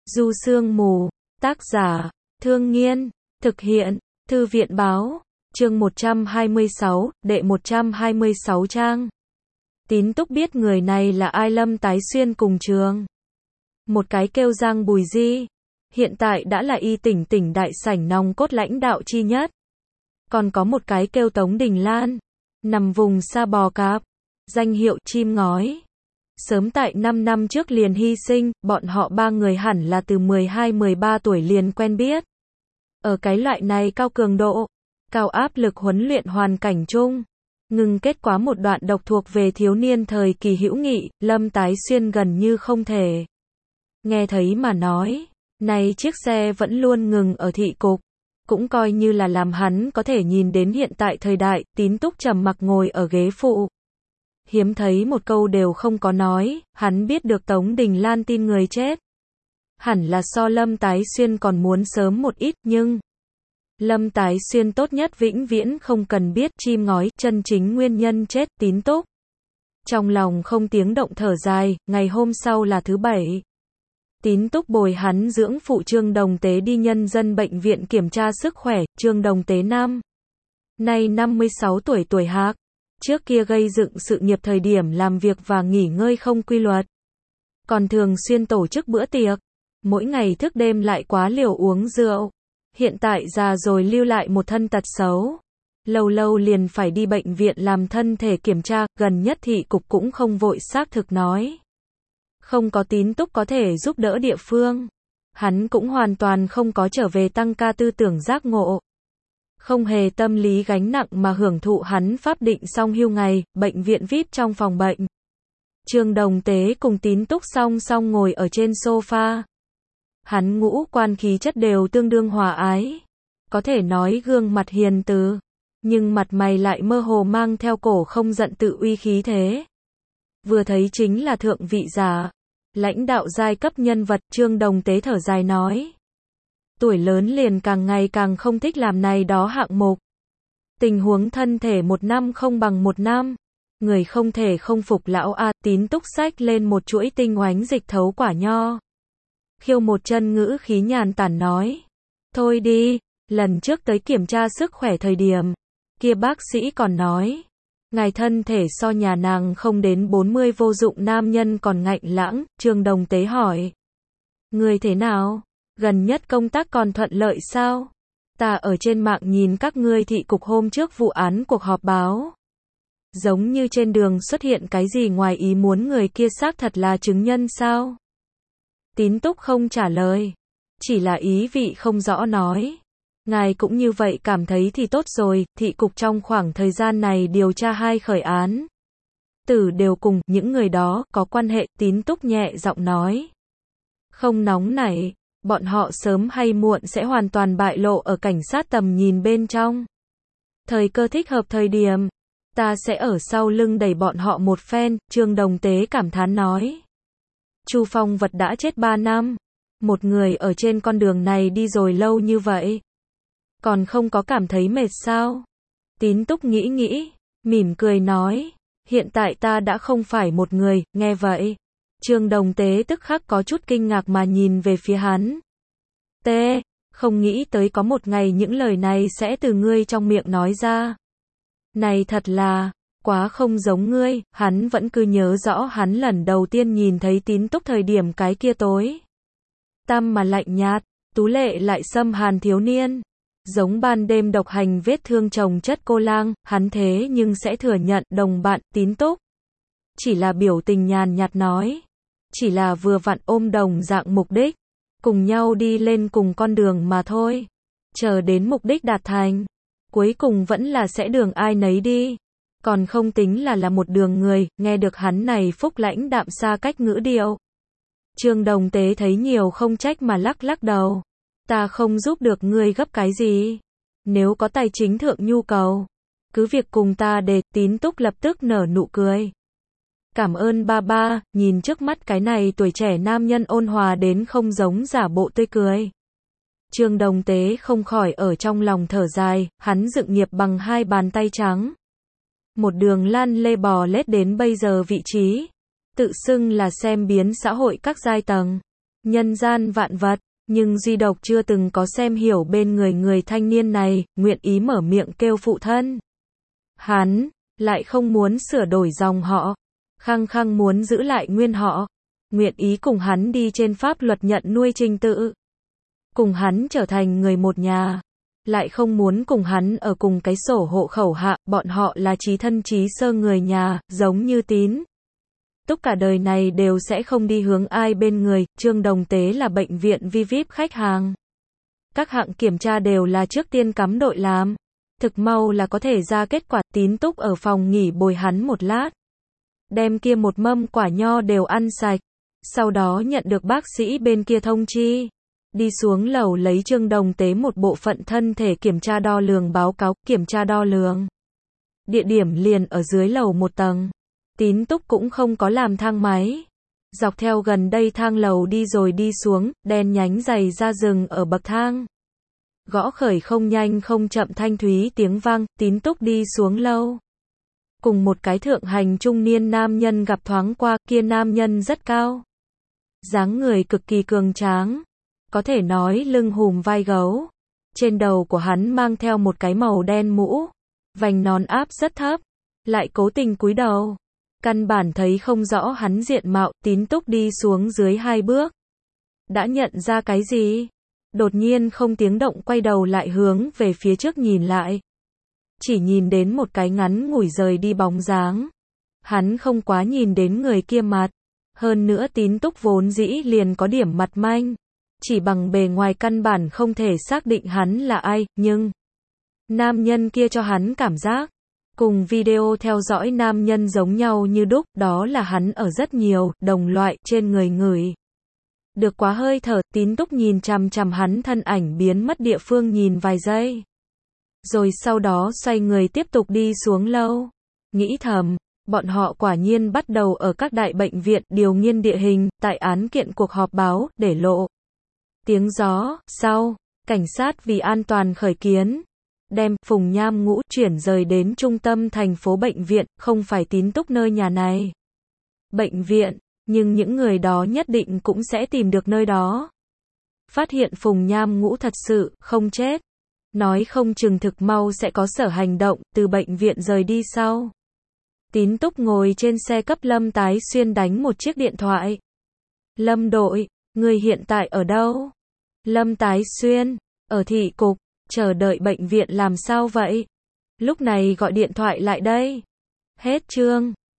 Du Sương Mù, tác giả, Thương Nghiên, thực hiện, Thư viện Báo, chương 126, đệ 126 trang. Tín Túc biết người này là ai. Lâm Tái Xuyên cùng trường. Một cái kêu Giang Bùi Di, hiện tại đã là y tỉnh tỉnh đại sảnh nòng cốt lãnh đạo chi nhất. Còn có một cái kêu Tống Đình Lan, nằm vùng Sa Bò Cạp, danh hiệu chim ngói. Sớm tại 5 năm trước liền hy sinh, bọn họ ba người hẳn là từ 12-13 tuổi liền quen biết. Ở cái loại này cao cường độ, cao áp lực huấn luyện hoàn cảnh chung, ngừng kết quá một đoạn độc thuộc về thiếu niên thời kỳ hữu nghị, Lâm Tái Xuyên gần như không thể nghe thấy mà nói. Này chiếc xe vẫn luôn ngừng ở thị cục, cũng coi như là làm hắn có thể nhìn đến hiện tại thời đại. Tín Túc trầm mặc ngồi ở ghế phụ, hiếm thấy một câu đều không có nói. Hắn biết được Tống Đình Lan tin người chết hẳn là so Lâm Tái Xuyên còn muốn sớm một ít, nhưng Lâm Tái Xuyên tốt nhất vĩnh viễn không cần biết chim ngói chân chính nguyên nhân chết. Tín Túc trong lòng không tiếng động thở dài. Ngày hôm sau là thứ Bảy, Tín Túc bồi hắn dưỡng phụ Trương Đồng Tế đi nhân dân bệnh viện kiểm tra sức khỏe. Trương Đồng Tế nay 56 tuổi, tuổi Hạc. Trước kia gây dựng sự nghiệp thời điểm làm việc và nghỉ ngơi không quy luật, còn thường xuyên tổ chức bữa tiệc, mỗi ngày thức đêm lại quá liều uống rượu. Hiện tại già rồi lưu lại một thân tật xấu, lâu lâu liền phải đi bệnh viện làm thân thể kiểm tra. Gần nhất thị cục cũng không vội xác thực nói không có Tín Túc có thể giúp đỡ địa phương. Hắn cũng hoàn toàn không có trở về tăng ca tư tưởng giác ngộ, không hề tâm lý gánh nặng mà hưởng thụ hắn pháp định xong hưu ngày. Bệnh viện VIP trong phòng bệnh, Trương Đồng Tế cùng Tín Túc song song ngồi ở trên sofa. Hắn ngũ quan khí chất đều tương đương hòa ái, có thể nói gương mặt hiền từ, nhưng mặt mày lại mơ hồ mang theo cổ không giận tự uy khí thế. Vừa thấy chính là thượng vị giả, lãnh đạo giai cấp nhân vật. Trương Đồng Tế thở dài nói, tuổi lớn liền càng ngày càng không thích làm này đó hạng mục. Tình huống thân thể một năm không bằng một năm, người không thể không phục lão a. Tín Túc xách lên một chuỗi tinh oánh dịch thấu quả nho, khiêu một chân, ngữ khí nhàn tản nói, thôi đi, lần trước tới kiểm tra sức khỏe thời điểm, kia bác sĩ còn nói, ngài thân thể so nhà nàng không đến 40 vô dụng nam nhân còn ngạnh lãng. Trương Đồng Tế hỏi, người thế nào? Gần nhất công tác còn thuận lợi sao? Ta ở trên mạng nhìn các ngươi thị cục hôm trước vụ án cuộc họp báo, giống như trên đường xuất hiện cái gì ngoài ý muốn, người kia xác thật là chứng nhân sao? Tín Túc không trả lời, chỉ là ý vị không rõ nói, ngài cũng như vậy cảm thấy thì tốt rồi. Thị cục trong khoảng thời gian này điều tra 2 khởi án tử đều cùng những người đó có quan hệ. Tín Túc nhẹ giọng nói, không nóng nảy, bọn họ sớm hay muộn sẽ hoàn toàn bại lộ ở cảnh sát tầm nhìn bên trong. Thời cơ thích hợp thời điểm, ta sẽ ở sau lưng đẩy bọn họ một phen. Trương Đồng Tế cảm thán nói, Chu Phong Vật đã chết 3 năm, một người ở trên con đường này đi rồi lâu như vậy, còn không có cảm thấy mệt sao? Tín Túc nghĩ nghĩ, mỉm cười nói, hiện tại ta đã không phải một người. Nghe vậy, Trương Đồng Tế tức khắc có chút kinh ngạc mà nhìn về phía hắn. Không nghĩ tới có một ngày những lời này sẽ từ ngươi trong miệng nói ra. Này thật là quá không giống ngươi. Hắn vẫn cứ nhớ rõ hắn lần đầu tiên nhìn thấy Tín Túc thời điểm, cái kia tối tăm mà lạnh nhạt, tú lệ lại xâm hàn thiếu niên, giống ban đêm độc hành vết thương chồng chất cô lang. Hắn thế nhưng sẽ thừa nhận đồng bạn. Tín Túc chỉ là biểu tình nhàn nhạt nói, chỉ là vừa vặn ôm đồng dạng mục đích, cùng nhau đi lên cùng con đường mà thôi. Chờ đến mục đích đạt thành, cuối cùng vẫn là sẽ đường ai nấy đi, còn không tính là một đường người. Nghe được hắn này phúc lãnh đạm xa cách ngữ điệu, Trương Đồng Tế thấy nhiều không trách mà lắc lắc đầu, ta không giúp được ngươi gấp cái gì, nếu có tài chính thượng nhu cầu, cứ việc cùng ta đề. Tín Túc lập tức nở nụ cười, cảm ơn ba ba. Nhìn trước mắt cái này tuổi trẻ nam nhân ôn hòa đến không giống giả bộ tươi cười, Trương Đồng Tế không khỏi ở trong lòng thở dài. Hắn dựng nghiệp bằng 2 bàn tay trắng, một đường lăn lê bò lết đến bây giờ vị trí, tự xưng là xem biến xã hội các giai tầng. nhân gian vạn vật, nhưng duy độc chưa từng có xem hiểu bên người người thanh niên này, nguyện ý mở miệng kêu phụ thân. Hắn lại không muốn sửa đổi dòng họ, khăng khăng muốn giữ lại nguyên họ, nguyện ý cùng hắn đi trên pháp luật nhận nuôi trình tự, cùng hắn trở thành người một nhà, lại không muốn cùng hắn ở cùng cái sổ hộ khẩu hạ, bọn họ là chí thân chí sơ người nhà, giống như Tín Túc cả đời này đều sẽ không đi hướng ai bên người. Trương Đồng Tế là bệnh viện VIP khách hàng, các hạng kiểm tra đều là trước tiên cắm đội làm, thực mau là có thể ra kết quả. Tín Túc ở phòng nghỉ bồi hắn một lát, đem kia một mâm quả nho đều ăn sạch, sau đó nhận được bác sĩ bên kia thông chi, đi xuống lầu lấy Trương Đồng Tế một bộ phận thân thể kiểm tra đo lường báo cáo. Kiểm tra đo lường địa điểm liền ở dưới lầu một tầng. Tín Túc cũng không có làm thang máy, dọc theo gần đây thang lầu đi rồi đi xuống, đen nhánh giày ra rừng ở bậc thang, gõ khởi không nhanh không chậm thanh thúy tiếng vang. Tín Túc đi xuống lâu, cùng một cái thượng hành trung niên nam nhân gặp thoáng qua. Kia nam nhân rất cao, dáng người cực kỳ cường tráng, có thể nói lưng hùm vai gấu, trên đầu của hắn mang theo một cái màu đen mũ, vành nón áp rất thấp, lại cố tình cúi đầu, căn bản thấy không rõ hắn diện mạo. Tín Túc đi xuống dưới 2 bước, đã nhận ra cái gì, đột nhiên không tiếng động quay đầu lại hướng về phía trước nhìn lại, chỉ nhìn đến một cái ngắn ngủi rời đi bóng dáng, hắn không quá nhìn đến người kia mặt, hơn nữa Tín Túc vốn dĩ liền có điểm mặt manh, chỉ bằng bề ngoài căn bản không thể xác định hắn là ai, nhưng nam nhân kia cho hắn cảm giác cùng video theo dõi nam nhân giống nhau như đúc, đó là hắn ở rất nhiều đồng loại trên người ngửi được quá hơi thở. Tín Túc nhìn chằm chằm hắn thân ảnh biến mất địa phương nhìn vài giây, rồi sau đó xoay người tiếp tục đi xuống lâu, nghĩ thầm, bọn họ quả nhiên bắt đầu ở các đại bệnh viện điều nghiên địa hình. Tại án kiện cuộc họp báo để lộ tiếng gió sau, cảnh sát vì an toàn khởi kiến, đem Phùng Nham Ngũ chuyển rời đến trung tâm thành phố bệnh viện, không phải Tín Túc nơi nhà này bệnh viện, nhưng những người đó nhất định cũng sẽ tìm được nơi đó. Phát hiện Phùng Nham Ngũ thật sự không chết, nói không chừng thực mau sẽ có sở hành động từ bệnh viện rời đi sau. Tín Túc ngồi trên xe cấp Lâm Tái Xuyên đánh một chiếc điện thoại. Lâm đội, người hiện tại ở đâu? Lâm Tái Xuyên, ở thị cục, chờ đợi bệnh viện làm sao vậy? Lúc này gọi điện thoại lại đây. Hết chương.